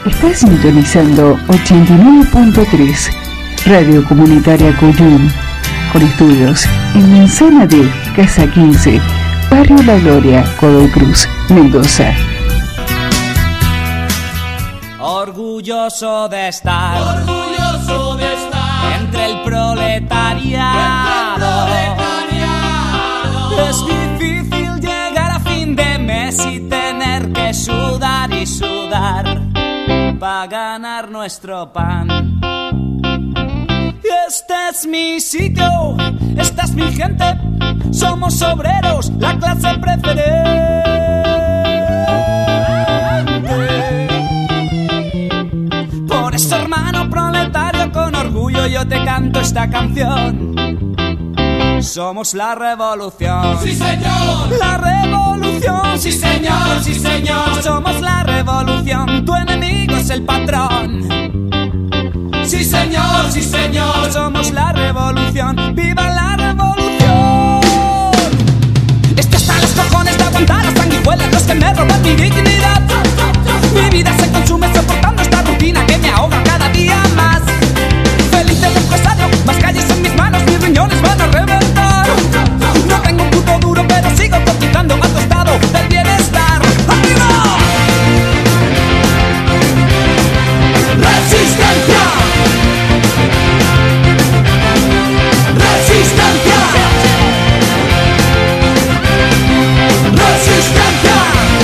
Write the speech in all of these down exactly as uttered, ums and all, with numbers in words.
Estás sintonizando ochenta y nueve punto tres, Radio Comunitaria Cuyum, con estudios en Manzana de Casa quince, Barrio La Gloria, Godoy Cruz, Mendoza. Orgulloso de estar, orgulloso de estar entre el proletariado. Entre el proletariado. Es difícil llegar a fin de mes y tener que sudar y sudar para ganar nuestro pan. Este es mi sitio, esta es mi gente, somos obreros, la clase preferente. Por eso, hermano proletario, con orgullo yo te canto esta canción. Somos la revolución. Sí, señor. La revolución. Sí, señor, sí, señor. Somos la revolución, tu enemigo es el patrón. Sí, señor, sí, señor. Somos la revolución, ¡viva la revolución! Esto está a los cojones de aguantar las sanguijuelas, los que me roban mi dignidad. Mi vida se consume soportando esta rutina que me ahoga cada día más. Feliz del empresario, más calles en mis manos, mis riñones van a reventar. No tengo un puto duro, pero sigo cotizando a tu estado del bienestar. ¡Arriba! ¡Resistencia! ¡Resistencia! ¡Resistencia!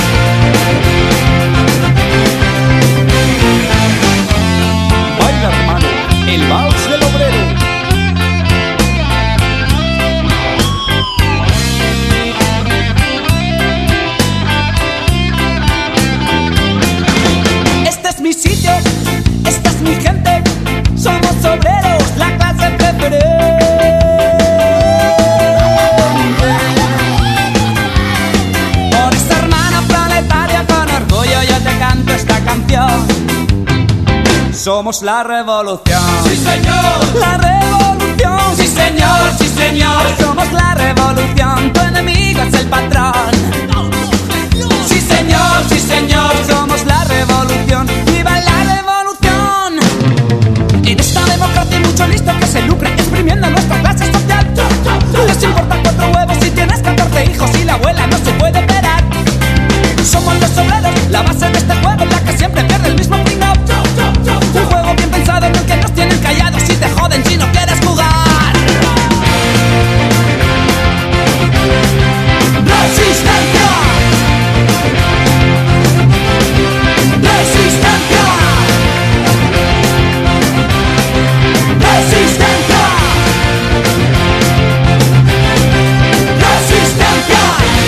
Baila, hermano, el vals del obrero. Este es mi sitio, esta es mi gente, somos obreros, la clase preferente. Por esa hermana proletaria, con orgullo yo te canto esta canción. Somos la revolución. Sí, señor. La revolución. Sí, señor, sí, señor. Somos la revolución, tu enemigo es el patrón. Sí, señor, sí, señor. Somos la revolución, ¡viva la revolución! En esta democracia hay mucho listo que se lucra exprimiendo nuestra clase social. Les importan cuatro huevos si tienes catorce hijos y la abuela no se puede operar. Somos los obreros, la base de este juego, la que siempre pierde el mismo pringao. Un juego bien pensado en el que nos tienen callados y te joden si no quieres jugar. ¡Resistencia! ¡Resistencia! ¡Resistencia! ¡Resistencia!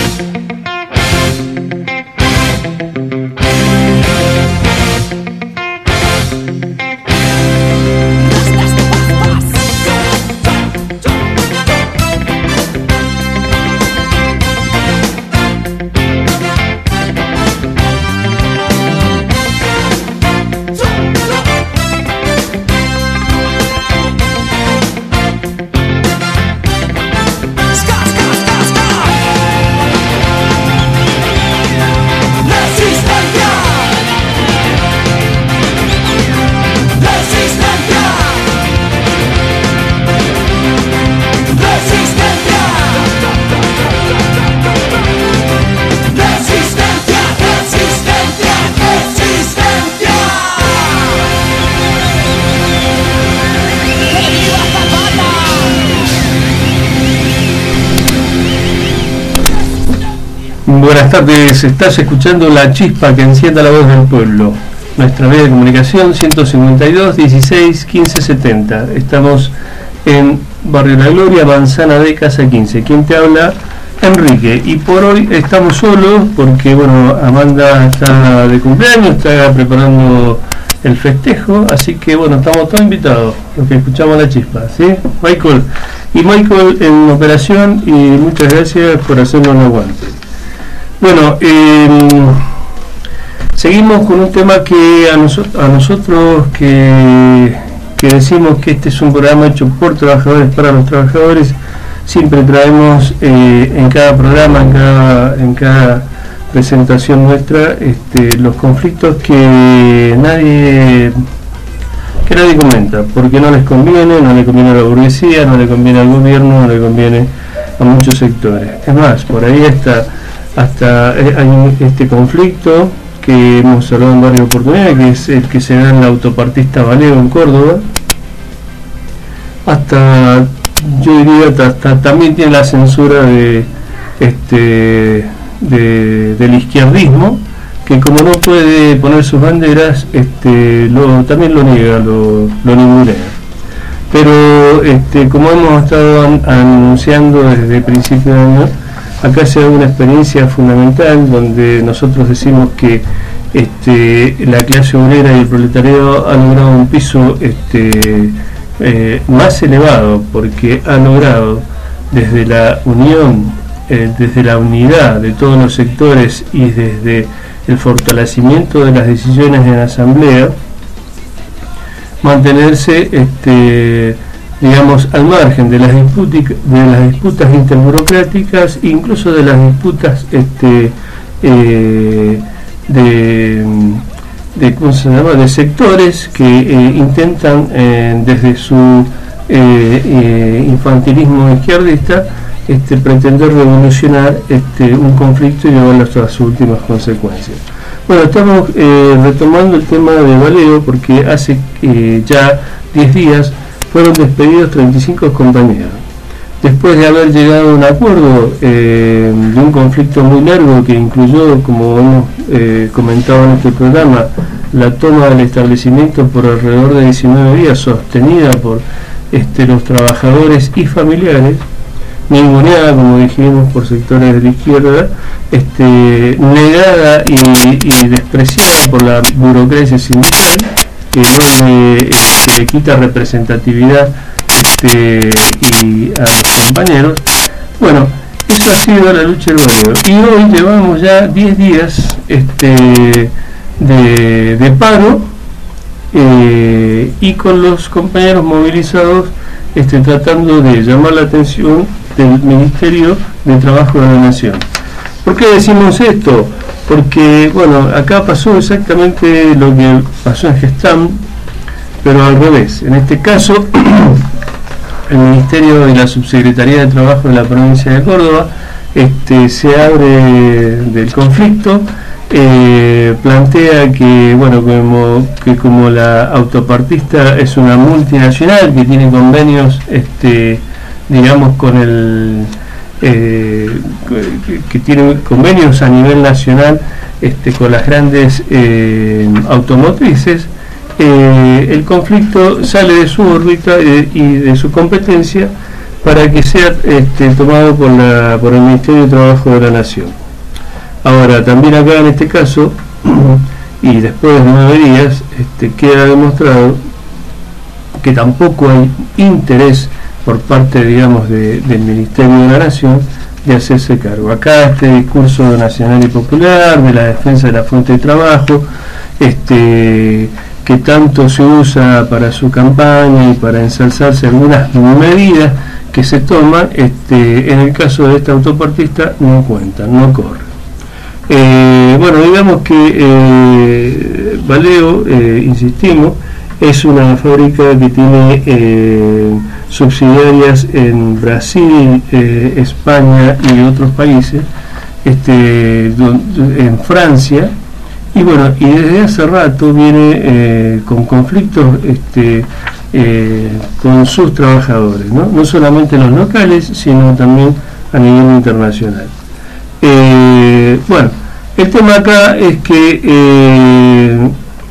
Buenas tardes, estás escuchando La Chispa que encienda la voz del pueblo. Nuestra vía de comunicación ciento cincuenta y dos, dieciséis, quince, setenta. Estamos en Barrio La Gloria, Manzana de Casa quince. ¿Quién te habla? Enrique. Y por hoy estamos solos porque, bueno, Amanda está de cumpleaños, está preparando el festejo, así que, bueno, estamos todos invitados, los que escuchamos La Chispa, ¿sí? Michael. Y Michael en operación, y muchas gracias por hacernos un aguante. Bueno, eh, seguimos con un tema que a, noso a nosotros que, que decimos que este es un programa hecho por trabajadores para los trabajadores. Siempre traemos eh, en cada programa, en cada, en cada presentación nuestra este, los conflictos que nadie que nadie comenta, porque no les conviene, no le conviene a la burguesía, no le conviene al gobierno, no le conviene a muchos sectores. Es más, por ahí está hasta hay un, este conflicto que hemos hablado en varias oportunidades, que es el que se da en la autopartista Valeo en Córdoba, hasta yo diría hasta, hasta también tiene la censura de este de, del izquierdismo, que como no puede poner sus banderas, este lo, también lo niega, lo, lo ningunea. Pero este, como hemos estado an, anunciando desde principio de año, acá se da una experiencia fundamental donde nosotros decimos que este, la clase obrera y el proletariado han logrado un piso este, eh, más elevado, porque ha logrado desde la unión, eh, desde la unidad de todos los sectores y desde el fortalecimiento de las decisiones en la asamblea, mantenerse este, digamos al margen de las disputas de las disputas interburocráticas, incluso de las disputas este, eh, de, de ¿cómo se llama? de sectores que eh, intentan eh, desde su eh, eh, infantilismo izquierdista este, pretender revolucionar este, un conflicto y llevarlo hasta sus últimas consecuencias. Bueno, estamos eh, retomando el tema de Valeo, porque hace eh, ya diez días fueron despedidos treinta y cinco compañeros. Después de haber llegado a un acuerdo eh, de un conflicto muy largo que incluyó, como hemos eh, comentado en este programa, la toma del establecimiento por alrededor de diecinueve días, sostenida por este, los trabajadores y familiares, ninguneada, como dijimos, por sectores de la izquierda, este, negada y, y despreciada por la burocracia sindical, que no le, este, le quita representatividad este, y a los compañeros. Bueno, eso ha sido la lucha del Valeo, y hoy llevamos ya diez días este, de, de paro eh, y con los compañeros movilizados este, tratando de llamar la atención del Ministerio de Trabajo de la Nación. ¿Por qué decimos esto? Porque, bueno, acá pasó exactamente lo que pasó en Gestam, pero al revés. En este caso, el Ministerio y la Subsecretaría de Trabajo de la provincia de Córdoba este, se abre del conflicto, eh, plantea que, bueno, como, que como la autopartista es una multinacional que tiene convenios este, digamos con el eh, que, que tiene convenios a nivel nacional este, con las grandes eh, automotrices, eh, el conflicto sale de su órbita y, y de su competencia para que sea este, tomado por, la, por el Ministerio de Trabajo de la Nación. Ahora, también acá en este caso, y después de nueve días, este, queda demostrado que tampoco hay interés por parte, digamos, de, del Ministerio de la Nación de hacerse cargo. Acá este discurso nacional y popular de la defensa de la fuente de trabajo, este, que tanto se usa para su campaña y para ensalzarse algunas medidas que se toman, este, en el caso de esta autopartista no cuentan, no corren. Eh, bueno, digamos que eh, Valeo, eh, insistimos, es una fábrica que tiene eh, subsidiarias en Brasil, eh, España y otros países, este, en Francia, y bueno, y desde hace rato viene eh, con conflictos este, eh, con sus trabajadores, ¿no? No solamente los locales, sino también a nivel internacional. Eh, bueno, el tema acá es que eh,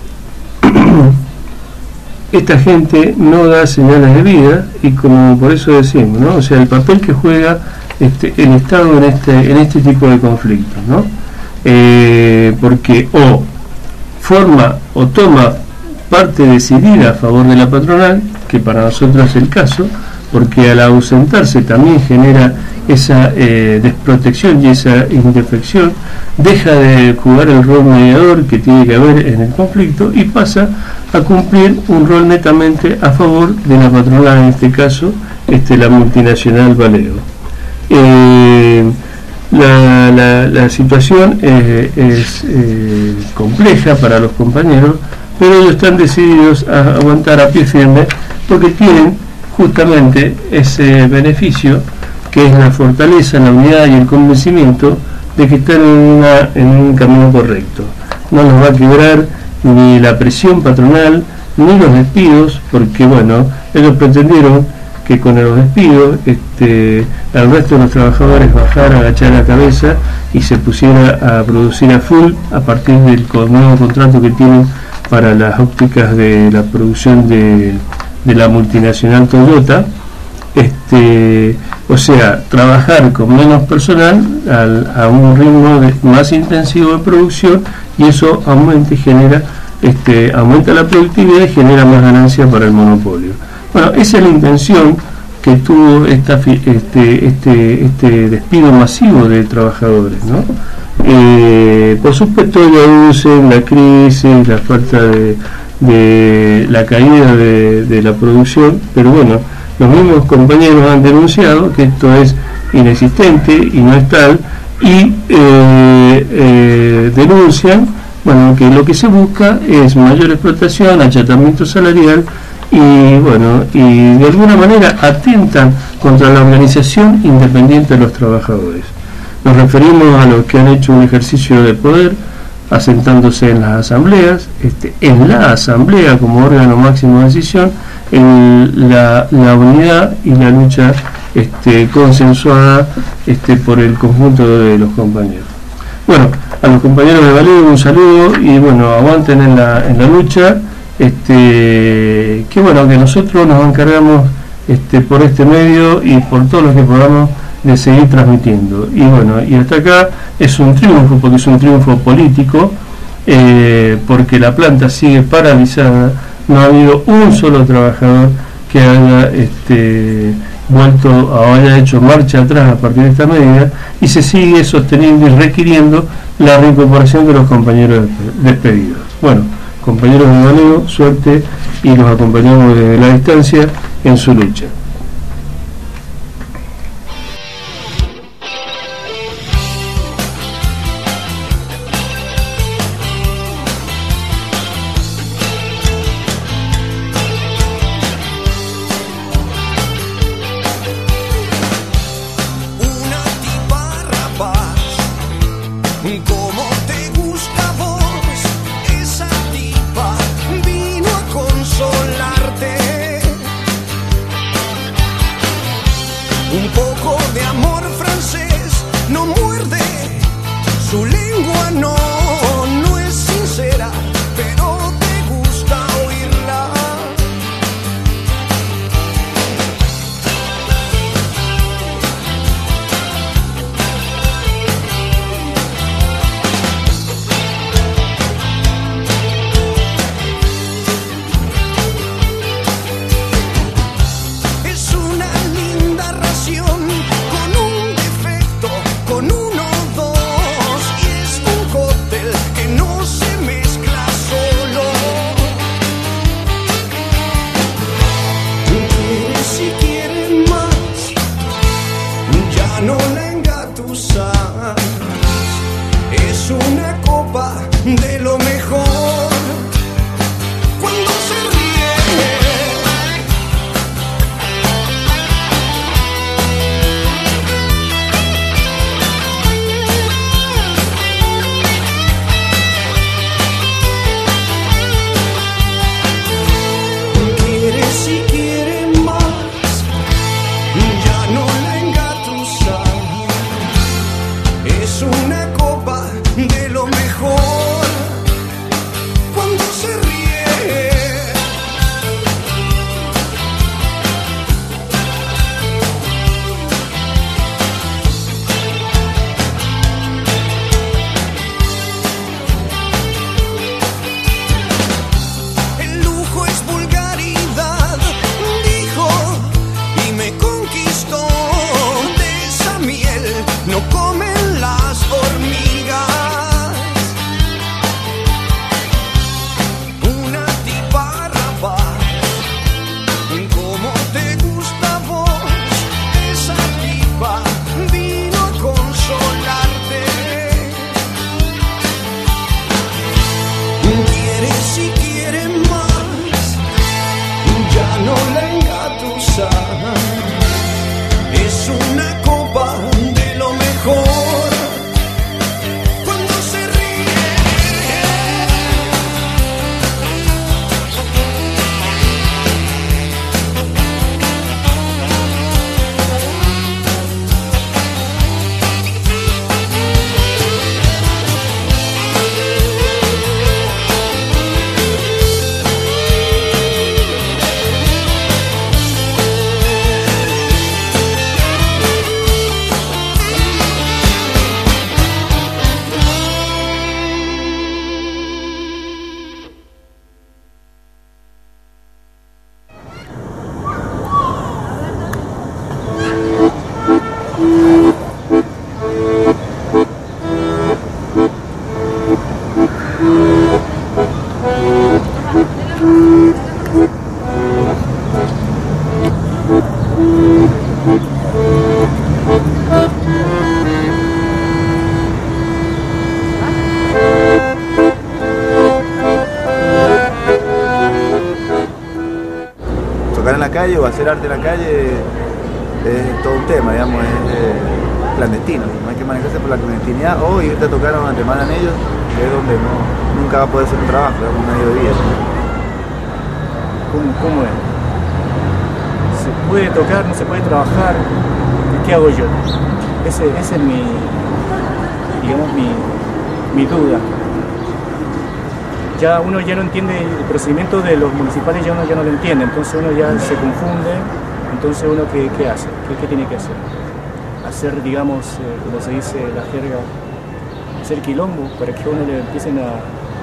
esta gente no da señales de vida, y como por eso decimos, ¿no? O sea, el papel que juega este, el Estado en este, en este tipo de conflictos, ¿no? Eh, porque o forma o toma parte decidida a favor de la patronal, que para nosotros es el caso, porque al ausentarse también genera esa eh, desprotección y esa indefección, deja de jugar el rol mediador que tiene que haber en el conflicto y pasa a cumplir un rol netamente a favor de la patronal, en este caso este, la multinacional Valeo. Eh, la, la, la situación eh, es eh, compleja para los compañeros, pero ellos están decididos a aguantar a pie firme porque tienen justamente ese beneficio que es la fortaleza, la unidad y el convencimiento de que están en, una, en un camino correcto. No nos va a quebrar ni la presión patronal ni los despidos, porque bueno, ellos pretendieron que con los despidos este, el resto de los trabajadores bajara, agachara la cabeza y se pusiera a producir a full a partir del nuevo contrato que tienen para las ópticas de la producción de, de la multinacional Toyota. Este, o sea, trabajar con menos personal al, a un ritmo de, más intensivo de producción, y eso aumenta y genera este, aumenta la productividad y genera más ganancias para el monopolio. Bueno, esa es la intención que tuvo esta, este, este, este despido masivo de trabajadores, ¿no? Eh, por supuesto, deducen la crisis, la falta de, de la caída de, de la producción, pero bueno, los mismos compañeros han denunciado que esto es inexistente y no es tal, y eh, eh, denuncian, bueno, que lo que se busca es mayor explotación, achatamiento salarial, y bueno, y de alguna manera atentan contra la organización independiente de los trabajadores. Nos referimos a los que han hecho un ejercicio de poder asentándose en las asambleas, este, en la asamblea como órgano máximo de decisión, en la, la unidad y la lucha este, consensuada este, por el conjunto de los compañeros. Bueno, a los compañeros de Valeo un saludo y bueno, aguanten en la, en la lucha. Este, que bueno, que nosotros nos encargamos este, por este medio y por todos los que podamos de seguir transmitiendo. Y bueno, y hasta acá es un triunfo, porque es un triunfo político, eh, porque la planta sigue paralizada, no ha habido un solo trabajador que haya este, vuelto o haya hecho marcha atrás a partir de esta medida, y se sigue sosteniendo y requiriendo la reincorporación de los compañeros despedidos. Bueno, compañeros de Valeo, suerte, y los acompañamos desde la distancia en su lucha. Consolarte calle o hacer arte en la calle es todo un tema, digamos, es eh, clandestino, no hay que manejarse por la clandestinidad o irte a tocar donde te mandan ellos, que es donde no, nunca va a poder ser un trabajo, es un medio de vida. ¿Cómo, ¿Cómo es? ¿Se puede tocar, no se puede trabajar? ¿Qué hago yo? Ese, ese es mi, digamos, mi, mi duda. Ya uno ya no entiende el procedimiento de los municipales, ya uno ya no lo entiende, entonces uno ya se confunde, entonces uno ¿qué, qué hace? ¿Qué, ¿Qué tiene que hacer? Hacer, digamos, eh, como se dice la jerga, hacer quilombo para que uno le empiecen a,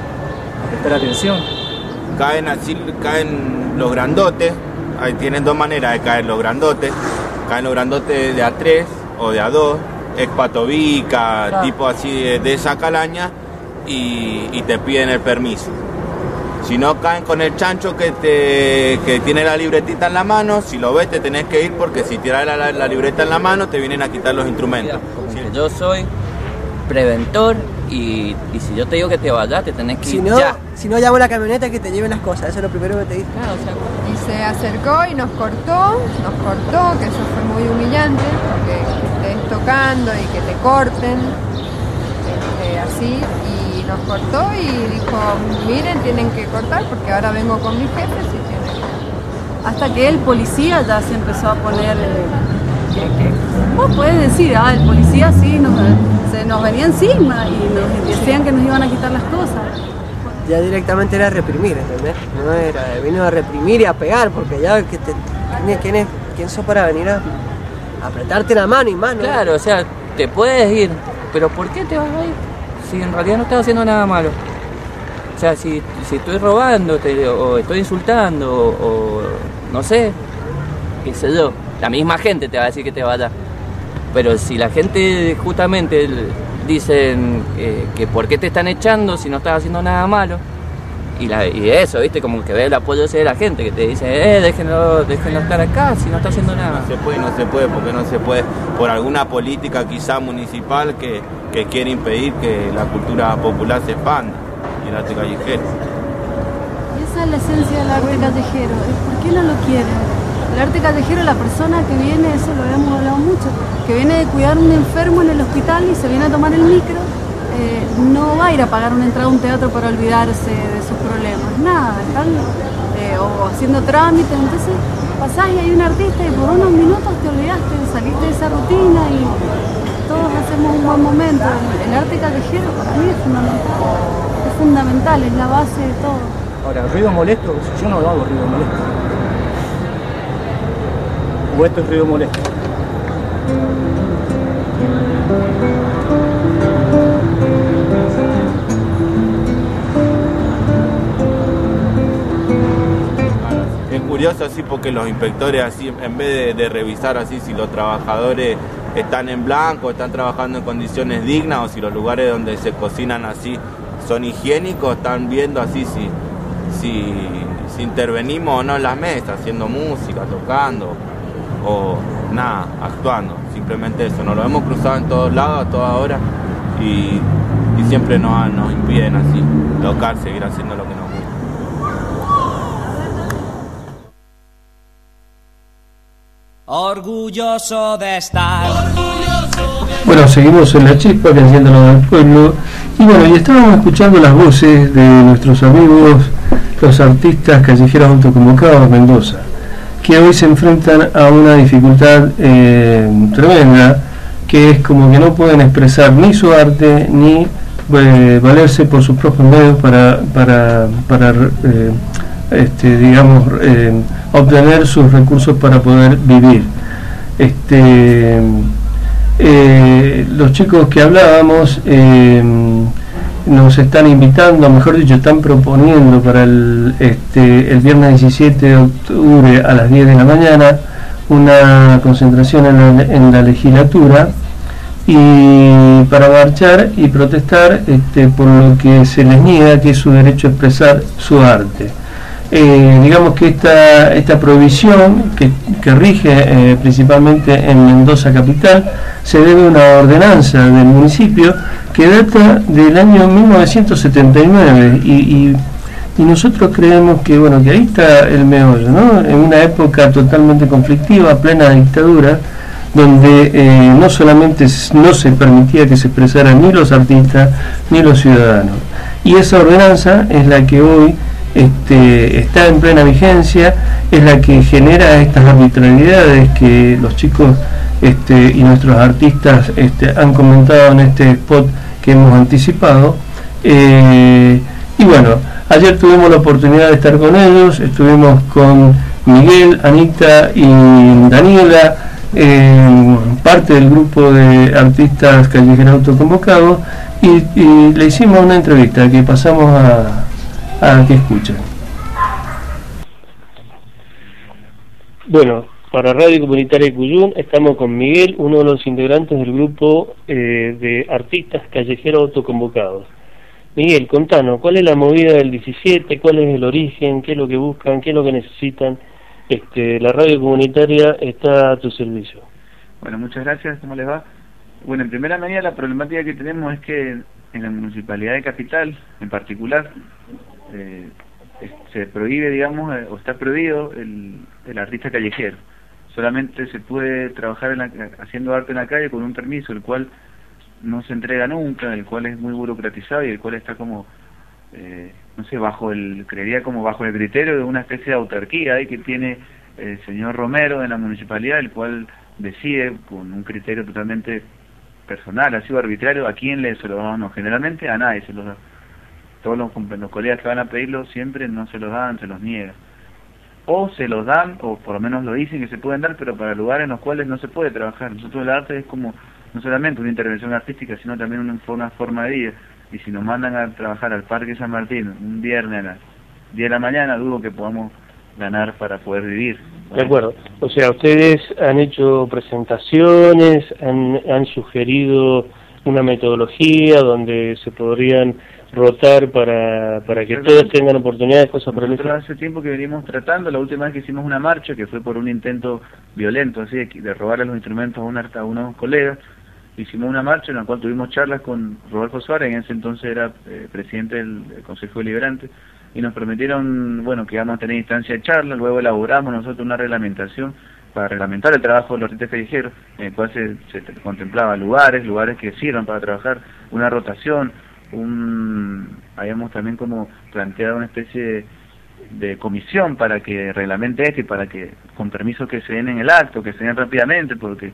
a prestar atención. Caen así, caen los grandotes, ahí tienen dos maneras de caer los grandotes, caen los grandotes de A tres o de A dos, expatobica, claro. Tipo así de, de esa calaña y, y te piden el permiso. Si no caen con el chancho que te que tiene la libretita en la mano, si lo ves te tenés que ir porque si tiras la, la, la libreta en la mano te vienen a quitar los instrumentos. Como sí. que yo soy preventor y, y si yo te digo que te vayas, te tenés que si ir no, ya. Si no, llamo a la camioneta que te lleven las cosas, eso es lo primero que te dice. Claro, o sea, y se acercó y nos cortó, nos cortó, que eso fue muy humillante, porque que estés tocando y que te corten, este, así, y nos cortó y dijo, miren, tienen que cortar porque ahora vengo con mis jefes y tienen que... Hasta que el policía ya se empezó a poner... Eh, que, que, vos podés decir, ah, el policía sí, nos, se nos venía encima y nos decían que nos iban a quitar las cosas. Ya directamente era reprimir, ¿entendés? No era, vino a reprimir y a pegar, porque ya que te, ¿quién, quién, es, ¿quién sos para venir a, a apretarte la mano y mano? Claro, o sea, te puedes ir, pero ¿por qué te vas a ir? Si en realidad no estás haciendo nada malo. O sea, si, si estoy robando te, o estoy insultando o, o no sé, qué sé yo, la misma gente te va a decir que te vaya. Pero si la gente justamente dicen eh, que por qué te están echando si no estás haciendo nada malo, y, la, y eso, viste, como que ve el apoyo ese de la gente que te dice, eh, déjenlo, déjenlo estar acá si no está haciendo nada. No se puede, no se puede, porque no se puede, por alguna política quizá municipal que, que quiere impedir que la cultura popular se expanda y el arte callejero. Y esa es la esencia del arte callejero, ¿por qué no lo quieren? El arte callejero, la persona que viene, eso lo habíamos hablado mucho, que viene de cuidar a un enfermo en el hospital y se viene a tomar el micro, eh, no va a ir a pagar una entrada a un teatro para olvidarse de sus problemas, nada, están eh, o haciendo trámites, entonces pasás y hay un artista y por unos minutos te olvidaste, saliste de esa rutina y todos hacemos un buen momento. El, el arte callejero para mí es fundamental, es fundamental, es la base de todo. Ahora, ruido molesto, yo no hago ruido molesto. O esto es ruido molesto. Es curioso así porque los inspectores así, en vez de, de revisar así si los trabajadores están en blanco, están trabajando en condiciones dignas o si los lugares donde se cocinan así son higiénicos, están viendo así si, si, si intervenimos o no en las mesas, haciendo música, tocando o nada, actuando, simplemente eso. Nos lo hemos cruzado en todos lados a toda hora y, y siempre nos, nos impiden así tocar, seguir haciendo lo que nos gusta. Orgulloso de estar. Bueno, seguimos en La Chispa, que enciende lo del pueblo. Y bueno, y estábamos escuchando las voces de nuestros amigos, los artistas callejeros autoconvocados de Mendoza, que hoy se enfrentan a una dificultad eh, tremenda, que es como que no pueden expresar ni su arte, ni eh, valerse por sus propios medios para, para, para eh, este, digamos, eh, obtener sus recursos para poder vivir. Este, eh, los chicos que hablábamos eh, nos están invitando, mejor dicho, están proponiendo para el, este, el viernes diecisiete de octubre a las diez de la mañana una concentración en la, en la legislatura y para marchar y protestar este, por lo que se les niega, que es su derecho a expresar su arte. Eh, digamos que esta, esta prohibición que, que rige eh, principalmente en Mendoza capital se debe a una ordenanza del municipio que data del año mil novecientos setenta y nueve y, y Y nosotros creemos que, bueno, que ahí está el meollo, ¿no? En una época totalmente conflictiva, plena dictadura, donde eh, no solamente no se permitía que se expresaran ni los artistas ni los ciudadanos. Y esa ordenanza es la que hoy este, está en plena vigencia, es la que genera estas arbitrariedades que los chicos este, y nuestros artistas este, han comentado en este spot que hemos anticipado. Eh, y bueno, ayer tuvimos la oportunidad de estar con ellos, estuvimos con Miguel, Anita y Daniela, eh, parte del grupo de artistas callejeros autoconvocados, y, y le hicimos una entrevista que pasamos a, a que escuchen. Bueno, para Radio Comunitaria Cuyum estamos con Miguel, uno de los integrantes del grupo eh, de artistas callejeros autoconvocados. Miguel, contanos, ¿cuál es la movida del diecisiete? ¿Cuál es el origen? ¿Qué es lo que buscan? ¿Qué es lo que necesitan? Este, la radio comunitaria está a tu servicio. Bueno, muchas gracias, ¿cómo les va? Bueno, en primera medida la problemática que tenemos es que en la Municipalidad de Capital, en particular, eh, se prohíbe, digamos, eh, o está prohibido el, el artista callejero. Solamente se puede trabajar en la, haciendo arte en la calle con un permiso, el cual no se entrega nunca, el cual es muy burocratizado y el cual está como, eh, no sé, bajo el, creería como bajo el criterio de una especie de autarquía ahí que tiene el señor Romero en la municipalidad, el cual decide con un criterio totalmente personal, así o arbitrario, a quién le se lo damos. Generalmente a nadie se los da. Todos los, los colegas que van a pedirlo siempre no se los dan, se los niegan. O se los dan, o por lo menos lo dicen que se pueden dar, pero para lugares en los cuales no se puede trabajar. Nosotros el arte es como no solamente una intervención artística, sino también una, una forma de vida. Y si nos mandan a trabajar al Parque San Martín un viernes a las diez de la mañana, dudo que podamos ganar para poder vivir. De acuerdo. O sea, ustedes han hecho presentaciones, han, han sugerido una metodología donde se podrían rotar para, para que todos tengan oportunidades, cosas por el estilo. Hace tiempo que venimos tratando, la última vez que hicimos una marcha, que fue por un intento violento, así de, de robarle los instrumentos a, una, a unos colegas. Hicimos una marcha en la cual tuvimos charlas con Rodolfo Suárez, en ese entonces era eh, presidente del, del Consejo Deliberante, y nos prometieron, bueno, que íbamos a tener instancia de charla. Luego elaboramos nosotros una reglamentación para reglamentar el trabajo de los artistas callejeros, en el cual se, se contemplaba lugares, lugares que sirvan para trabajar, una rotación, un habíamos también como planteado una especie de, de comisión para que reglamente esto y para que, con permisos que se den en el acto, que se den rápidamente, porque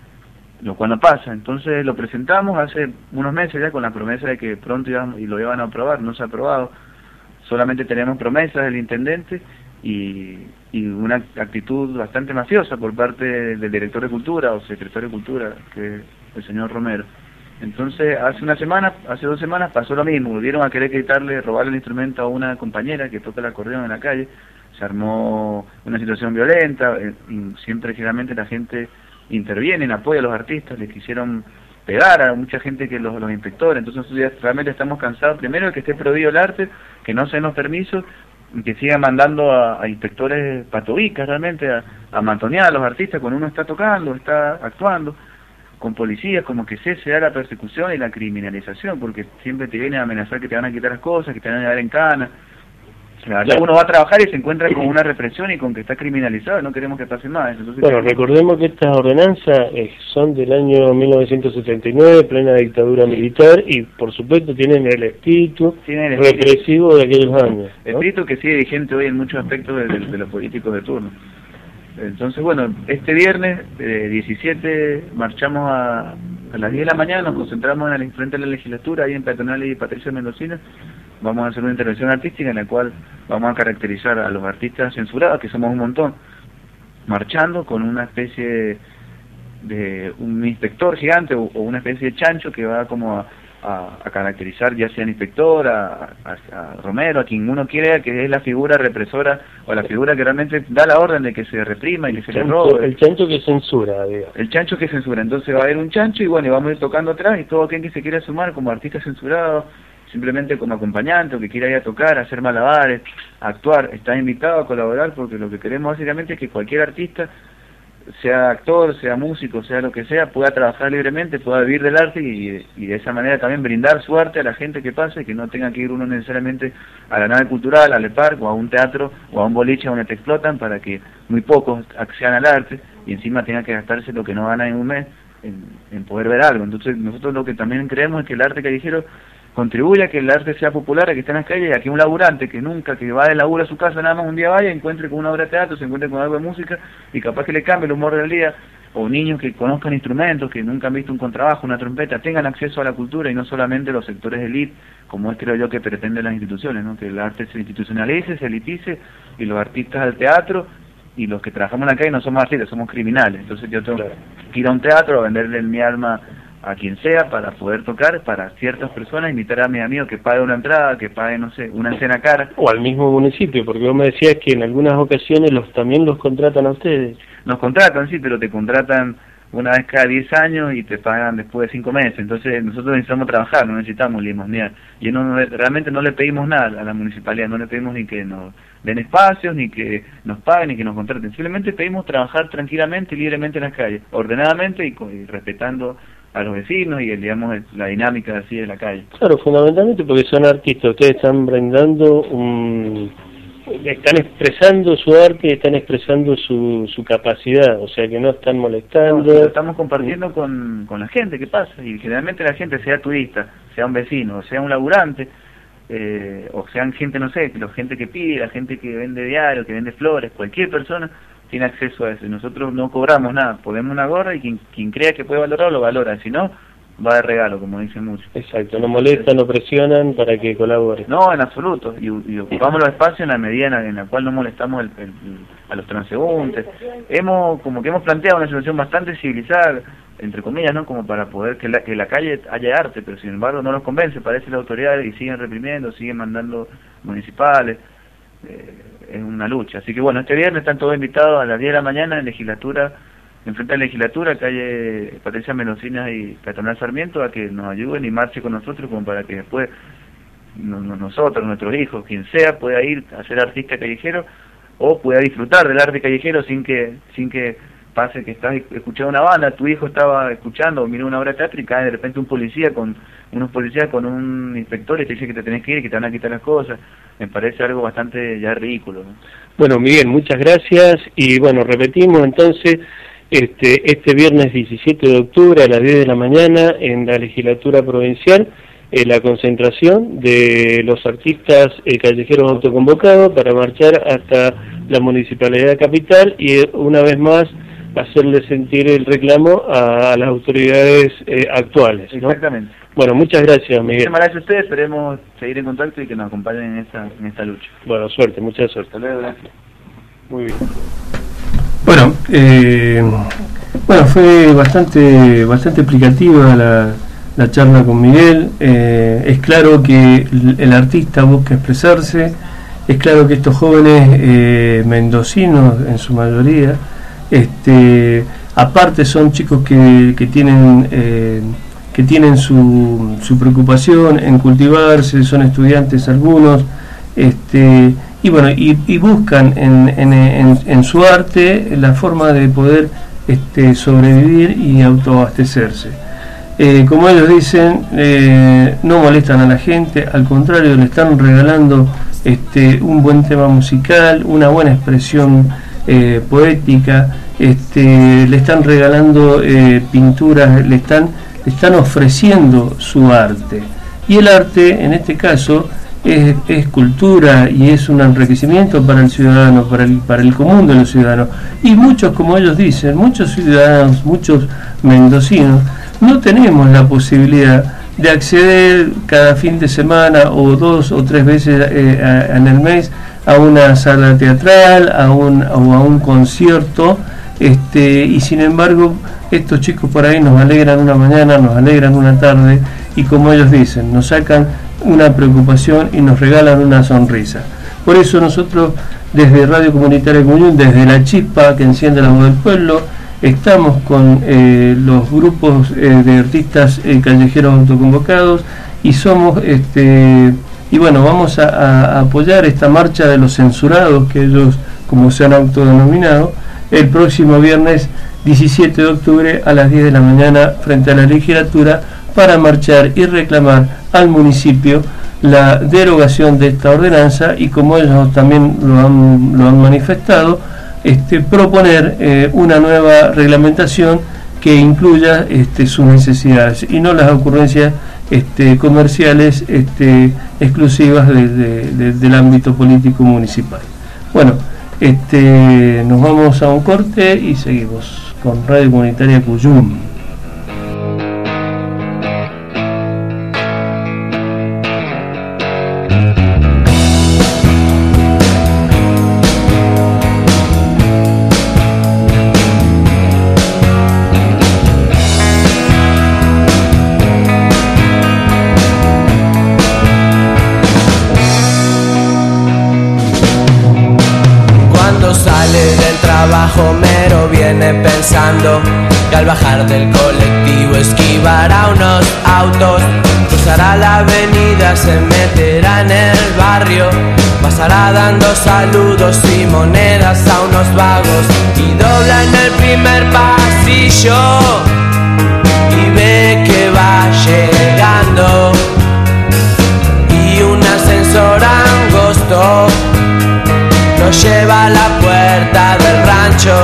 lo cual no pasa. Entonces lo presentamos hace unos meses ya con la promesa de que pronto íbamos, y lo iban a aprobar, no se ha aprobado. Solamente tenemos promesas del intendente y, y una actitud bastante mafiosa por parte del director de Cultura o secretario de Cultura, que es el señor Romero. Entonces hace una semana, hace dos semanas pasó lo mismo, volvieron a querer quitarle, robarle el instrumento a una compañera que toca el acordeón en la calle, se armó una situación violenta, y siempre generalmente la gente interviene en apoyo a los artistas, les quisieron pegar a mucha gente que los, los inspectores. Entonces nosotros ya realmente estamos cansados, primero de que esté prohibido el arte, que no se den los permisos, que sigan mandando a, a inspectores patobicas realmente a, a mantonear a los artistas cuando uno está tocando, está actuando, con policías, como que cese da la persecución y la criminalización, porque siempre te vienen a amenazar que te van a quitar las cosas, que te van a llevar en cana. O sea, claro. Uno va a trabajar y se encuentra con una represión y con que está criminalizado, no queremos que pase más. Entonces, bueno, recordemos que estas ordenanzas eh, son del año mil novecientos setenta y nueve, plena dictadura militar, y por supuesto tienen el espíritu tienen el represivo de aquellos años, ¿no? Espíritu que sigue vigente hoy en muchos aspectos de, de, de los políticos de turno. Entonces, bueno, este viernes eh, diecisiete marchamos a, a las diez de la mañana, nos concentramos en el frente de la legislatura, ahí en Peatonal y Patricia Mendocina. Vamos a hacer una intervención artística en la cual vamos a caracterizar a los artistas censurados, que somos un montón, marchando con una especie de, de un inspector gigante o, o una especie de chancho que va como a, a, a caracterizar ya sea al inspector, a, a, a Romero, a quien uno quiera, que es la figura represora o la figura que realmente da la orden de que se reprima y que se le robe. El chancho que censura, digamos. El chancho que censura. Entonces va a haber un chancho y bueno, y vamos a ir tocando atrás, y todo aquel que se quiera sumar como artista censurado, simplemente como acompañante o que quiera ir a tocar, a hacer malabares, a actuar, está invitado a colaborar, porque lo que queremos básicamente es que cualquier artista sea actor, sea músico, sea lo que sea, pueda trabajar libremente, pueda vivir del arte y, y de esa manera también brindar su arte a la gente que pase, que no tenga que ir uno necesariamente a la nave cultural, al EPARC o a un teatro o a un boliche donde te explotan para que muy pocos accedan al arte y encima tengan que gastarse lo que no gana en un mes en, en poder ver algo. Entonces nosotros lo que también creemos es que el arte callejero contribuye a que el arte sea popular, a que esté en las calles, y a que un laburante que nunca, que va de laburo a su casa nada más un día vaya, encuentre con una obra de teatro, se encuentre con algo de música y capaz que le cambie el humor del día, o niños que conozcan instrumentos, que nunca han visto un contrabajo, una trompeta, tengan acceso a la cultura y no solamente los sectores de élite, como es creo yo que pretenden las instituciones, ¿no? Que el arte se institucionalice, se elitice y los artistas al teatro y los que trabajamos en la calle no somos artistas, somos criminales. Entonces yo tengo que ir a un teatro a venderle mi alma a quien sea para poder tocar para ciertas personas, invitar a mi amigo que pague una entrada, que pague, no sé, una cena cara. O al mismo municipio, porque vos me decías que en algunas ocasiones los también los contratan a ustedes. Nos contratan, sí, pero te contratan una vez cada diez años y te pagan después de cinco meses. Entonces nosotros necesitamos trabajar, no necesitamos limosnear. Y no, no, realmente no le pedimos nada a la municipalidad, no le pedimos ni que nos den espacios, ni que nos paguen, ni que nos contraten. Simplemente pedimos trabajar tranquilamente y libremente en las calles, ordenadamente y, y respetando a los vecinos y el, digamos la dinámica así de la calle. Claro, fundamentalmente porque son artistas, ustedes están brindando un, están expresando su arte y están expresando su, su capacidad, o sea que no están molestando. No, lo estamos compartiendo con, con la gente que pasa, y generalmente la gente, sea turista, sea un vecino, sea un laburante, eh, o sean gente, no sé, la gente que pide, la gente que vende diario, que vende flores, cualquier persona tiene acceso a eso. Nosotros no cobramos nada, ponemos una gorra y quien, quien crea que puede valorar lo valora, si no, va de regalo, como dicen muchos. Exacto, no molestan, no presionan para que colabore. No, en absoluto, y, y ocupamos los espacios en la medida en la, en la cual no molestamos el, el, el, a los transeúntes. Hemos, como que hemos planteado una situación bastante civilizada, entre comillas, ¿no? Como para poder que la, que la calle haya arte, pero sin embargo no los convence, parece las autoridades y siguen reprimiendo, siguen mandando municipales. Eh, es una lucha. Así que bueno, este viernes están todos invitados a las diez de la mañana en legislatura, enfrente a la legislatura, calle Patricia Mendocinas y Peatonal Sarmiento, a que nos ayuden y marche con nosotros, como para que después no, no, nosotros, nuestros hijos, quien sea, pueda ir a ser artista callejero o pueda disfrutar del arte callejero sin que sin que pase que estás escuchando una banda, tu hijo estaba escuchando o miró una obra de teatro y cae de repente un policía con unos policías con un inspector y te dice que te tenés que ir y que te van a quitar las cosas. Me parece algo bastante ya ridículo, ¿no? Bueno, Miguel, muchas gracias y bueno, repetimos entonces este este viernes diecisiete de octubre a las diez de la mañana en la legislatura provincial eh, la concentración de los artistas eh, callejeros autoconvocados para marchar hasta la Municipalidad Capital y eh, una vez más hacerle sentir el reclamo a, a las autoridades eh, actuales, ¿no? Exactamente. Bueno, muchas gracias, Miguel. Muchas gracias a ustedes, esperemos seguir en contacto y que nos acompañen en esta, en esta lucha. Bueno, suerte, mucha suerte. Hasta luego, gracias. Muy bien. Bueno, eh, bueno, fue bastante, bastante explicativa la, la charla con Miguel. Eh, es claro que el, el artista busca expresarse, es claro que estos jóvenes eh, mendocinos, en su mayoría, este, aparte son chicos que, que tienen... Eh, que tienen su, su preocupación en cultivarse, son estudiantes algunos, este, y bueno, y, y buscan en, en, en, en su arte la forma de poder este, sobrevivir y autoabastecerse. Eh, como ellos dicen, eh, no molestan a la gente, al contrario, le están regalando este, un buen tema musical, una buena expresión eh, poética, este, le están regalando eh, pinturas, le están están ofreciendo su arte, y el arte en este caso es, es cultura y es un enriquecimiento para el ciudadano, para el, para el común de los ciudadanos, y muchos, como ellos dicen, muchos ciudadanos, muchos mendocinos no tenemos la posibilidad de acceder cada fin de semana o dos o tres veces eh, a, en el mes a una sala teatral, a un, o a un concierto, este, y sin embargo estos chicos por ahí nos alegran una mañana, nos alegran una tarde, y como ellos dicen, nos sacan una preocupación y nos regalan una sonrisa. Por eso nosotros desde Radio Comunitaria Comunión, desde la chispa que enciende la voz del pueblo, estamos con eh, los grupos eh, de artistas eh, callejeros autoconvocados, y somos este y bueno, vamos a, a apoyar esta marcha de los censurados, que ellos, como se han autodenominado, el próximo viernes diecisiete de octubre a las diez de la mañana frente a la legislatura para marchar y reclamar al municipio la derogación de esta ordenanza y, como ellos también lo han, lo han manifestado, este, proponer eh, una nueva reglamentación que incluya este, sus necesidades y no las ocurrencias este, comerciales este, exclusivas de, de, de, del ámbito político municipal. Bueno, este, nos vamos a un corte y seguimos con Radio Comunitaria Cuyum. Homero viene pensando que al bajar del colectivo esquivará unos autos, cruzará la avenida, se meterá en el barrio, pasará dando saludos y monedas a unos vagos y dobla en el primer pasillo y ve que va llegando y un ascensor angosto lo lleva a la puerta del rancho.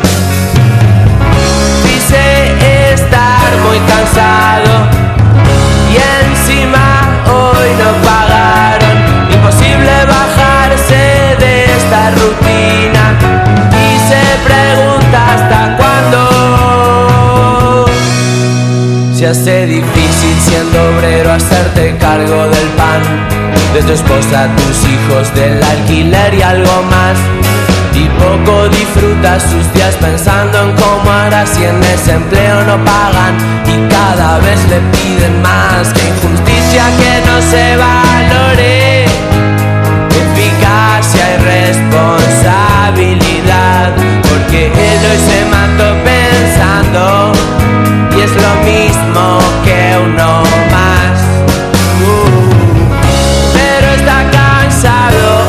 Dice estar muy cansado y encima hoy no pagaron. Imposible bajarse de esta rutina y se pregunta hasta cuándo. Se hace difícil siendo obrero hacerte cargo del pan de tu esposa, tus hijos, del alquiler y algo más. Y poco disfruta sus días pensando en cómo hará si en desempleo no pagan y cada vez le piden más. Que injusticia que no se valore, eficacia y responsabilidad, porque él hoy se mató pensando y es lo mismo que uno más. Uh. Pero está cansado,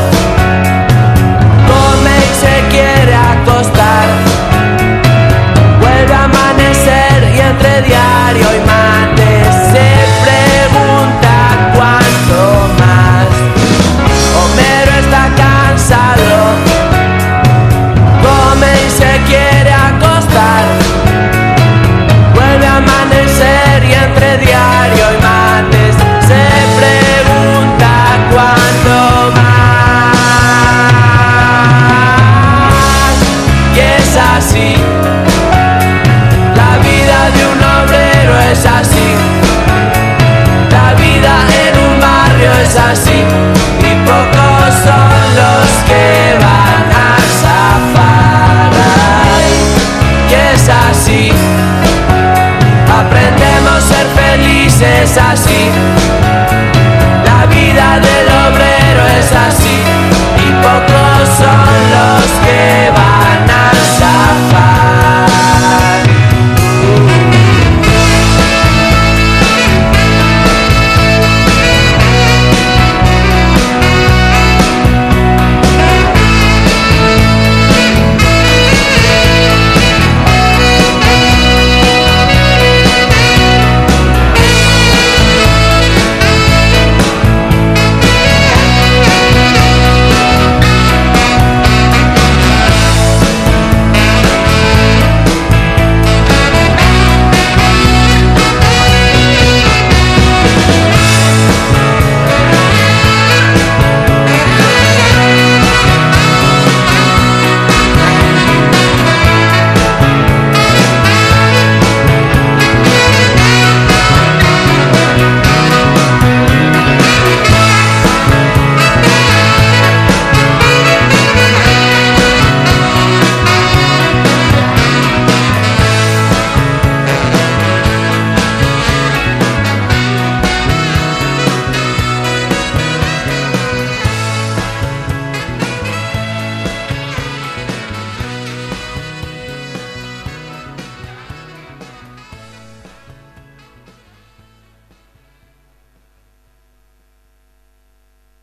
come y se quiere acostar, vuelve a amanecer y entre diario y mate se pregunta cuánto más. Homero está cansado, come y se quiere acostar, vuelve a amanecer y entre diario y mates se pregunta cuánto más. Y es así, la vida de un obrero es así, la vida en un barrio es así, y pocos son los que van a zafar. Ay, y es así, aprendemos a ser felices así, la vida del obrero es así, y pocos son los que van a zafar.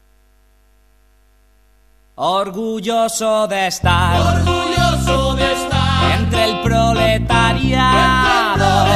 Orgulloso de estar, orgulloso de estar proletariado.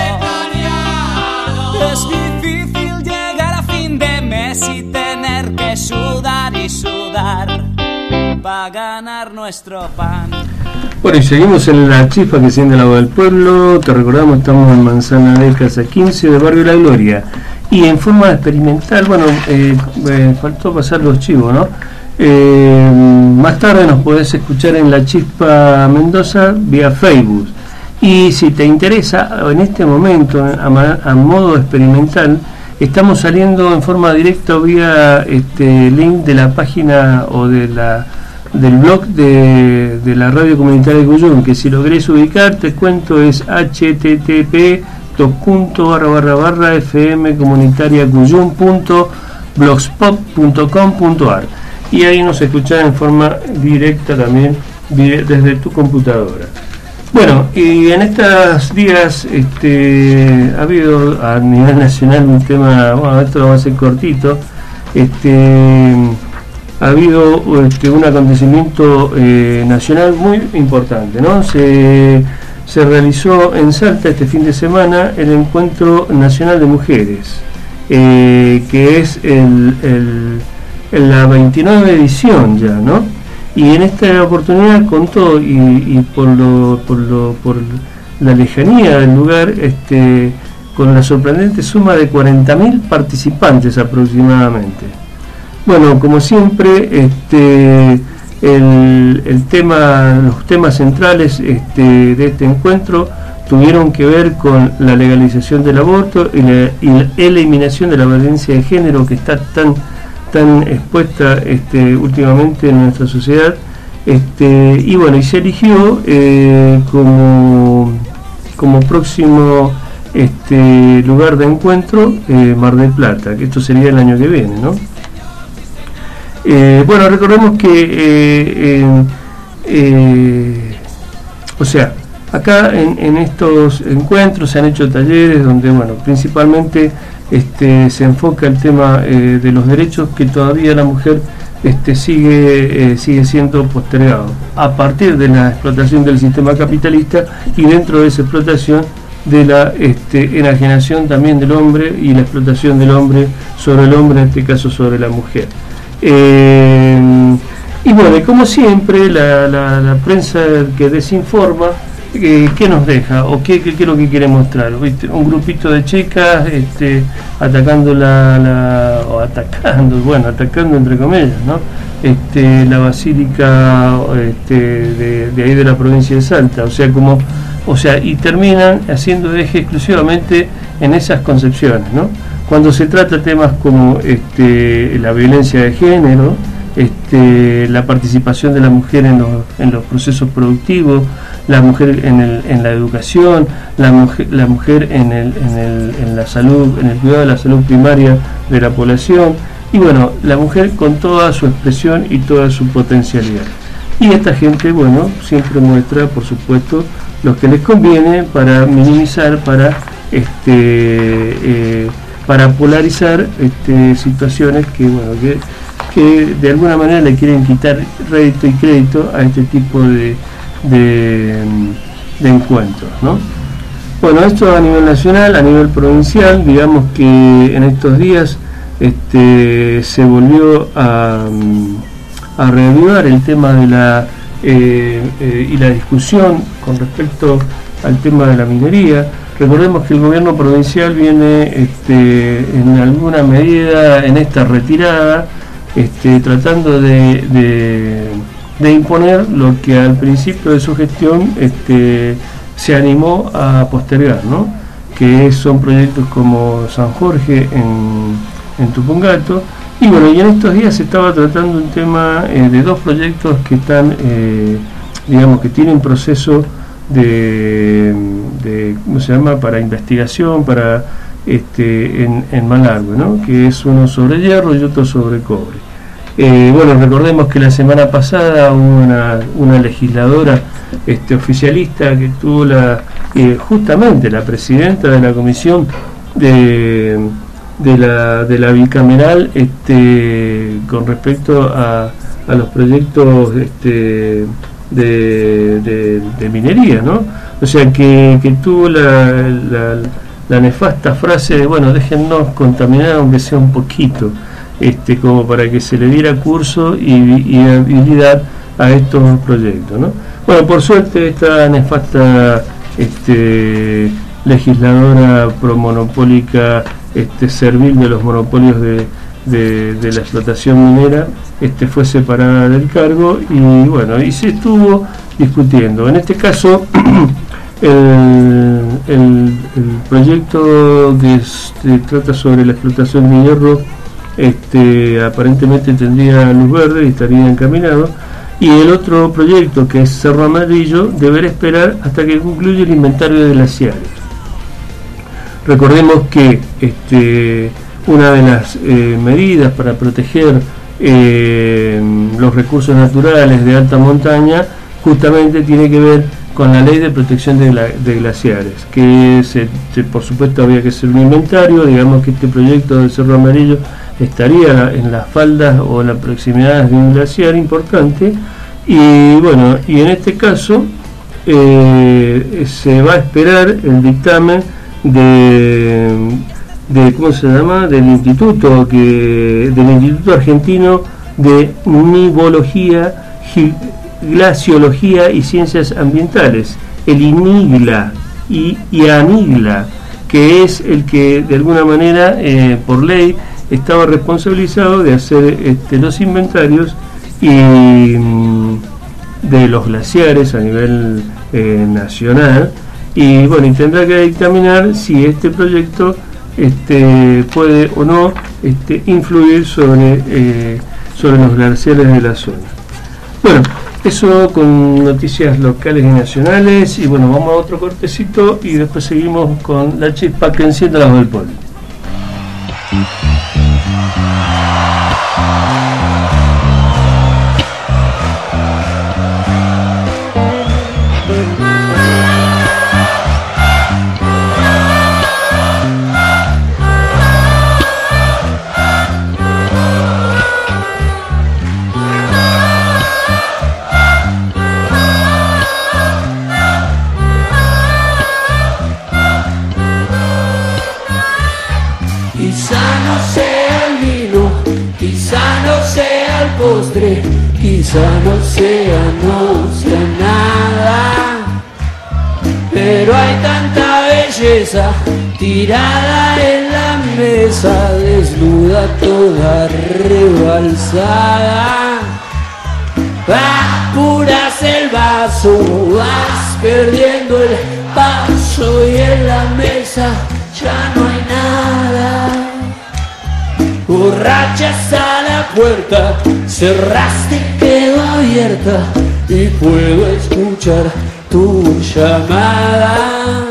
Es difícil llegar a fin de mes y tener que sudar y sudar para ganar nuestro pan. Bueno, y seguimos en la chispa que enciende la voz del pueblo. Te recordamos, estamos en Manzana de Casa quince de Barrio La Gloria. Y en forma experimental, bueno, eh, eh, faltó pasar los chivos, ¿no? Eh, más tarde nos podés escuchar en La Chispa Mendoza vía Facebook. Y si te interesa, en este momento, a, a modo experimental, estamos saliendo en forma directa vía este link de la página o de la del blog de, de la radio comunitaria de Cuyum, que si lo querés ubicar, te cuento, es h t t p dos punto barra barra barra f m comunitaria cuyum punto blogspot punto com punto a r, y ahí nos escuchás en forma directa también desde tu computadora. Bueno, y en estos días este, ha habido a nivel nacional un tema, bueno, esto va a ser cortito, este ha habido este, un acontecimiento eh, nacional muy importante, ¿no? Se, se realizó en Salta este fin de semana el Encuentro Nacional de Mujeres, eh, que es el, el, el, la veintinueve edición ya, ¿no? Y en esta oportunidad contó, y, y por, lo, por, lo, por la lejanía del lugar, este, con la sorprendente suma de cuarenta mil participantes aproximadamente. Bueno, como siempre, este, el, el tema, los temas centrales este, de este encuentro tuvieron que ver con la legalización del aborto y la, y la eliminación de la violencia de género, que está tan tan expuesta este, últimamente en nuestra sociedad, este, y bueno, y se eligió eh, como, como próximo este, lugar de encuentro eh, Mar del Plata, que esto sería el año que viene, ¿no? Eh, bueno, recordemos que eh, eh, eh, o sea, acá en, en estos encuentros se han hecho talleres donde, bueno, principalmente este, se enfoca el tema eh, de los derechos que todavía la mujer este, sigue, eh, sigue siendo postergado a partir de la explotación del sistema capitalista, y dentro de esa explotación de la este, enajenación también del hombre y la explotación del hombre sobre el hombre, en este caso sobre la mujer. Eh, y bueno, y como siempre la, la, la prensa que desinforma, eh, ¿qué nos deja? ¿O qué, qué, qué es lo que quiere mostrar? ¿Viste? Un grupito de chicas este, atacando la, la o atacando, bueno, atacando entre comillas, ¿no? Este, la basílica este, de, de ahí de la provincia de Salta, o sea, como, o sea, y terminan haciendo eje exclusivamente en esas concepciones, ¿no? Cuando se trata temas como este, la violencia de género, este, la participación de la mujer en los, en los procesos productivos, la mujer en, el, en la educación, la mujer, la mujer en, el, en, el, en la salud, en el cuidado de la salud primaria de la población, y bueno, la mujer con toda su expresión y toda su potencialidad. Y esta gente, bueno, siempre muestra, por supuesto, lo que les conviene para minimizar, para este eh, para polarizar este, situaciones que, bueno, que, que de alguna manera le quieren quitar rédito y crédito a este tipo de, de, de encuentros, ¿no? Bueno, esto a nivel nacional, a nivel provincial, digamos que en estos días este, se volvió a, a reavivar el tema de la eh, eh, y la discusión con respecto al tema de la minería. Recordemos que el gobierno provincial viene este, en alguna medida en esta retirada, este, tratando de, de, de imponer lo que al principio de su gestión este, se animó a postergar, ¿no? Que son proyectos como San Jorge en, en Tupungato. Y bueno, y en estos días se estaba tratando un tema eh, de dos proyectos que están, eh, digamos, que tienen proceso de, de ¿cómo se llama?, para investigación, para este en, en Malargüe, ¿no? Que es uno sobre hierro y otro sobre cobre. Eh, bueno, recordemos que la semana pasada hubo una, una legisladora este, oficialista que tuvo la eh, justamente la presidenta de la comisión de, de la de la bicameral este, con respecto a, a los proyectos este, De, de, de minería, ¿no? O sea, que, que tuvo la, la, la nefasta frase de, bueno, déjennos contaminar aunque sea un poquito, este, como para que se le diera curso y, y habilidad a estos proyectos, ¿no? Bueno, por suerte esta nefasta este, legisladora promonopólica, este, servil de los monopolios de, de, de la explotación minera, este, fue separada del cargo y bueno, y se estuvo discutiendo. En este caso, el, el, el proyecto que este, trata sobre la explotación de hierro, este, aparentemente tendría luz verde y estaría encaminado. Y el otro proyecto, que es Cerro Amarillo, deberá esperar hasta que concluya el inventario de glaciares. Recordemos que este, una de las eh, medidas para proteger eh, los recursos naturales de alta montaña justamente tiene que ver con la ley de protección de, la, de glaciares, que se, se, por supuesto había que hacer un inventario. Digamos que este proyecto del Cerro Amarillo estaría en las faldas o en las proximidades de un glaciar importante, y bueno, y en este caso eh, se va a esperar el dictamen de, de ¿cómo se llama? del instituto que del Instituto Argentino de Nivología, Glaciología y Ciencias Ambientales, el INIGLA y IANIGLA, que es el que de alguna manera eh, por ley estaba responsabilizado de hacer este, los inventarios y mm, de los glaciares a nivel eh, nacional, y bueno, y tendrá que dictaminar si este proyecto este, puede o no este, influir sobre, eh, sobre los glaciares de la zona. Bueno, eso con noticias locales y nacionales, y bueno, vamos a otro cortecito y después seguimos con la chispa que enciende la voz del pueblo. Postre, quizá no sea, no sea nada, pero hay tanta belleza tirada en la mesa, desnuda toda rebalsada. Apuras el vaso, vas perdiendo el paso y en la mesa ya no hay nada. Borrachas a la puerta, cerraste, quedó abierta y puedo escuchar tu llamada.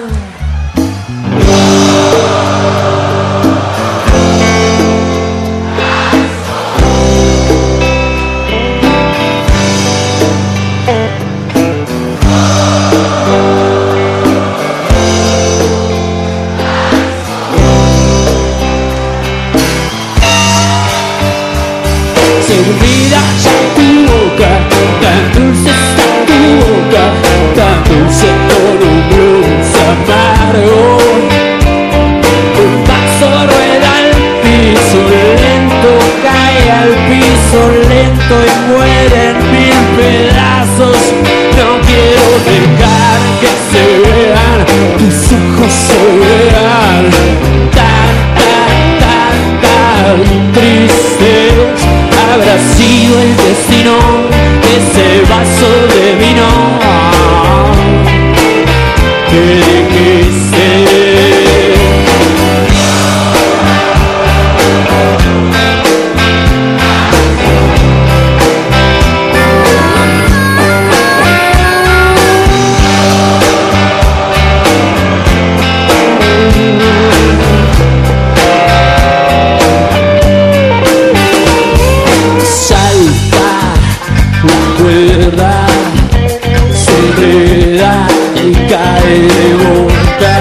Servida ya tu boca, tan dulce está tu boca, tan dulce con un blues amargo. Un paso rueda al piso lento, cae al piso lento y muere en mil pedazos. No quiero dejar que se vean, tus ojos se vean tan, tan, tan, tan tristes. Habrá sido el destino, ese vaso de vino que dijiste. Se enreda y cae de boca,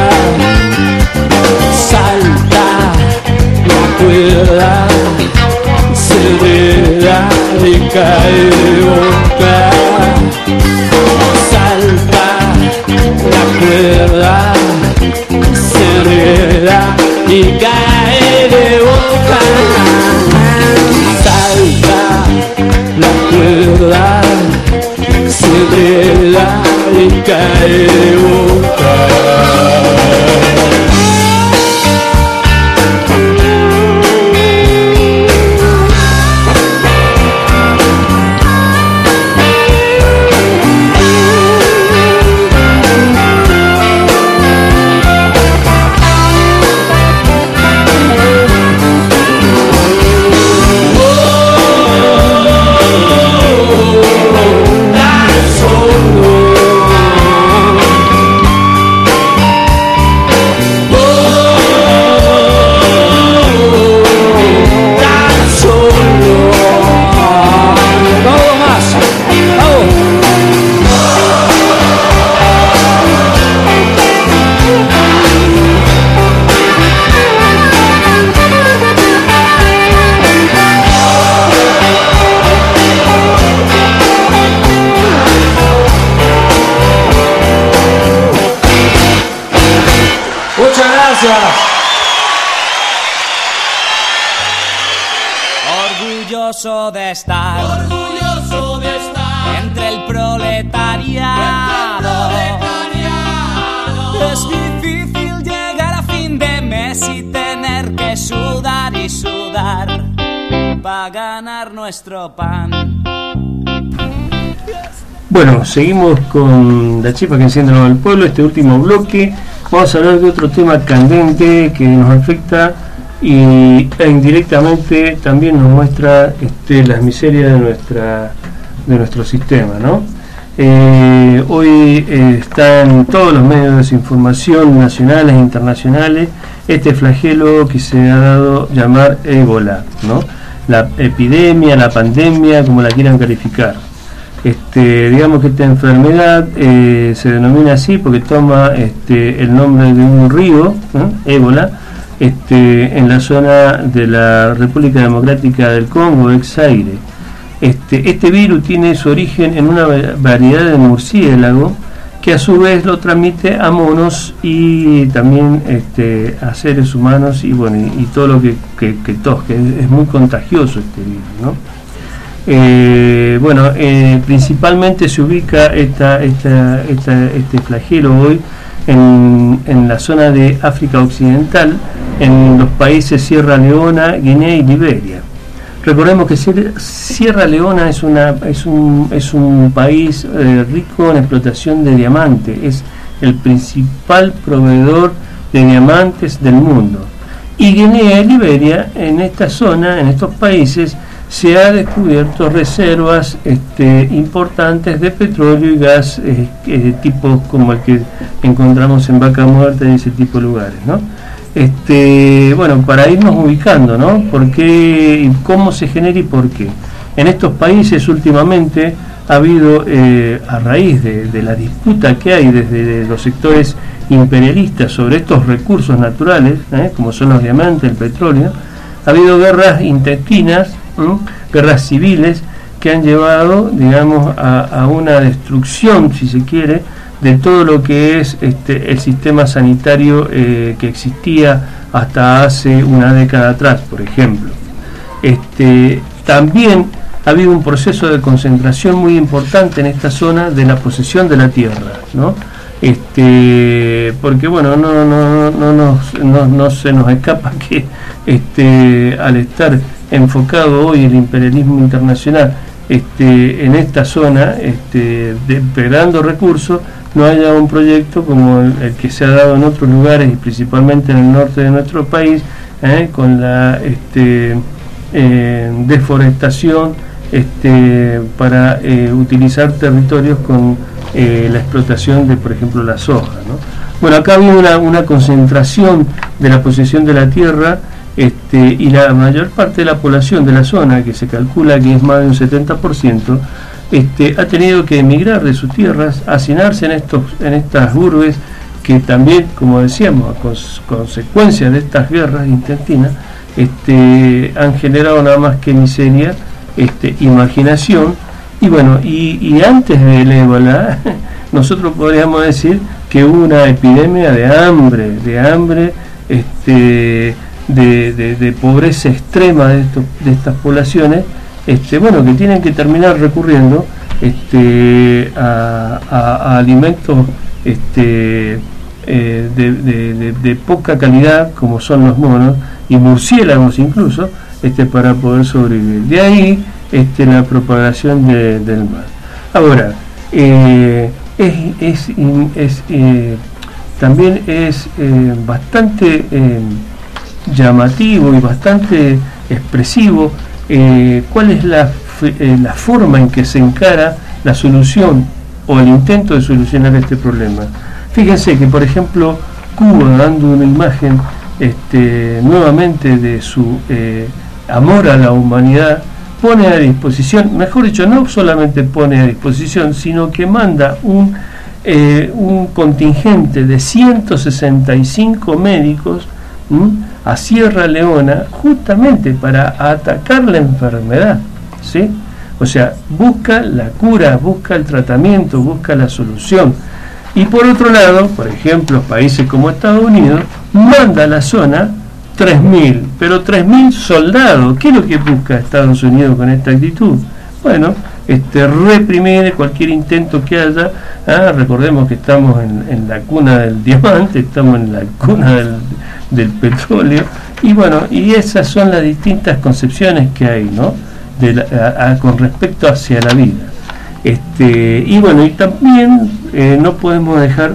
salta la cuerda, se enreda y cae de boca, salta la se enreda y cae de boca. Orgulloso de estar, orgulloso de estar entre el proletariado. Entre el proletariado. Es difícil llegar a fin de mes y tener que sudar y sudar para ganar nuestro pan. Bueno, seguimos con la chispa que enciende el pueblo. Este último bloque vamos a hablar de otro tema candente que nos afecta y e indirectamente también nos muestra este, las miserias de nuestra de nuestro sistema, ¿no? Eh, hoy eh, está en todos los medios de desinformación nacionales e internacionales este flagelo que se ha dado llamar ébola, ¿no? La epidemia, la pandemia, como la quieran calificar. Este, digamos que esta enfermedad eh, se denomina así porque toma este, el nombre de un río, ¿no? Ébola, este, en la zona de la República Democrática del Congo, ex Zaire. Este, este virus tiene su origen en una variedad de murciélago que a su vez lo transmite a monos y también este, a seres humanos y bueno y, y todo lo que, que, que tosque. Es, es muy contagioso este virus, ¿no? Eh, bueno, eh, principalmente se ubica esta, esta, esta, este flagelo hoy en, en la zona de África Occidental, en los países Sierra Leona, Guinea y Liberia. Recordemos que Sierra Leona es, una, es, un, es un país eh, rico en explotación de diamantes, es el principal proveedor de diamantes del mundo. Y Guinea y Liberia, en esta zona, en estos países, se ha descubierto reservas este, importantes de petróleo y gas, eh, eh, tipos como el que encontramos en Vaca Muerta y ese tipo de lugares, ¿no? Este, bueno, para irnos ubicando, ¿no? ¿Por qué, cómo se genera y por qué? En estos países últimamente ha habido, eh, a raíz de, de la disputa que hay desde los sectores imperialistas sobre estos recursos naturales, ¿eh? como son los diamantes, el petróleo, ha habido guerras intestinas, ¿Mm? guerras civiles que han llevado, digamos, a, a una destrucción, si se quiere, de todo lo que es este, el sistema sanitario eh, que existía hasta hace una década atrás, por ejemplo. Este, también ha habido un proceso de concentración muy importante en esta zona de la posesión de la tierra, ¿no? Este, porque bueno, no, no, no, no, no, no se nos escapa que este, al estar enfocado hoy el imperialismo internacional este, en esta zona, este, desplegando recursos, no haya un proyecto como el, el que se ha dado en otros lugares y principalmente en el norte de nuestro país, eh, con la este, eh, deforestación este, para eh, utilizar territorios con eh, la explotación de, por ejemplo, la soja, ¿no? Bueno, acá ha habido una, una concentración de la posesión de la tierra. Este, y la mayor parte de la población de la zona, que se calcula que es más de un setenta por ciento, este, ha tenido que emigrar de sus tierras, hacinarse en, estos, en estas urbes que también, como decíamos, a cons consecuencia de estas guerras intestinas, este, han generado nada más que miseria, este, imaginación, y bueno, y, y antes del ébola, nosotros podríamos decir que hubo una epidemia de hambre, de hambre, este, De, de, de pobreza extrema de, estos, de estas poblaciones, este, bueno, que tienen que terminar recurriendo este, a, a, a alimentos este, eh, de, de, de, de poca calidad, como son los monos, y murciélagos incluso, este, para poder sobrevivir. De ahí este, la propagación de, del mal. Ahora, eh, es, es, es, eh, también es eh, bastante eh, llamativo y bastante expresivo eh, cuál es la, eh, la forma en que se encara la solución o el intento de solucionar este problema. Fíjense que, por ejemplo, Cuba, dando una imagen este, nuevamente de su eh, amor a la humanidad, pone a disposición, mejor dicho, no solamente pone a disposición, sino que manda un, eh, un contingente de ciento sesenta y cinco médicos ¿m? a Sierra Leona, justamente para atacar la enfermedad, ¿sí? O sea, busca la cura, busca el tratamiento, busca la solución. Y por otro lado, por ejemplo, países como Estados Unidos, manda a la zona tres mil, pero tres mil soldados. ¿Qué es lo que busca Estados Unidos con esta actitud? Bueno, este, reprimir cualquier intento que haya. ¿ah? Recordemos que estamos en, en la cuna del diamante, estamos en la cuna del, del petróleo, y bueno, y esas son las distintas concepciones que hay, ¿no? De la, a, a, con respecto hacia la vida. Este, y bueno, y también eh, no podemos dejar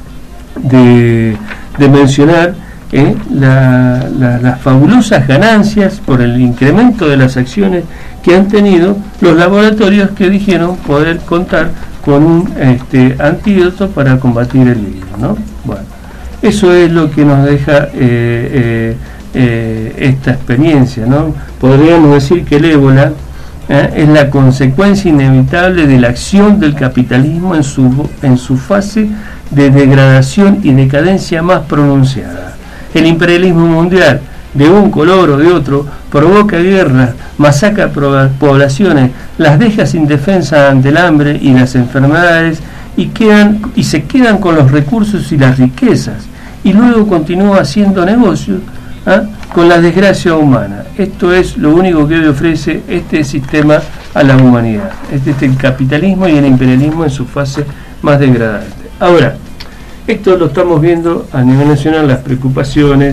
de, de mencionar Eh, la, la, las fabulosas ganancias por el incremento de las acciones que han tenido los laboratorios que dijeron poder contar con un este, antídoto para combatir el virus, ¿no? Bueno, eso es lo que nos deja eh, eh, eh, esta experiencia, ¿no? Podríamos decir que el ébola eh, es la consecuencia inevitable de la acción del capitalismo en su, en su fase de degradación y decadencia más pronunciada. El imperialismo mundial, de un color o de otro, provoca guerras, masacra poblaciones, las deja sin defensa ante el hambre y las enfermedades y, quedan, y se quedan con los recursos y las riquezas, y luego continúa haciendo negocios ¿ah? con la desgracia humana. Esto es lo único que hoy ofrece este sistema a la humanidad. Este es el capitalismo y el imperialismo en su fase más degradante. Ahora, esto lo estamos viendo a nivel nacional, las preocupaciones,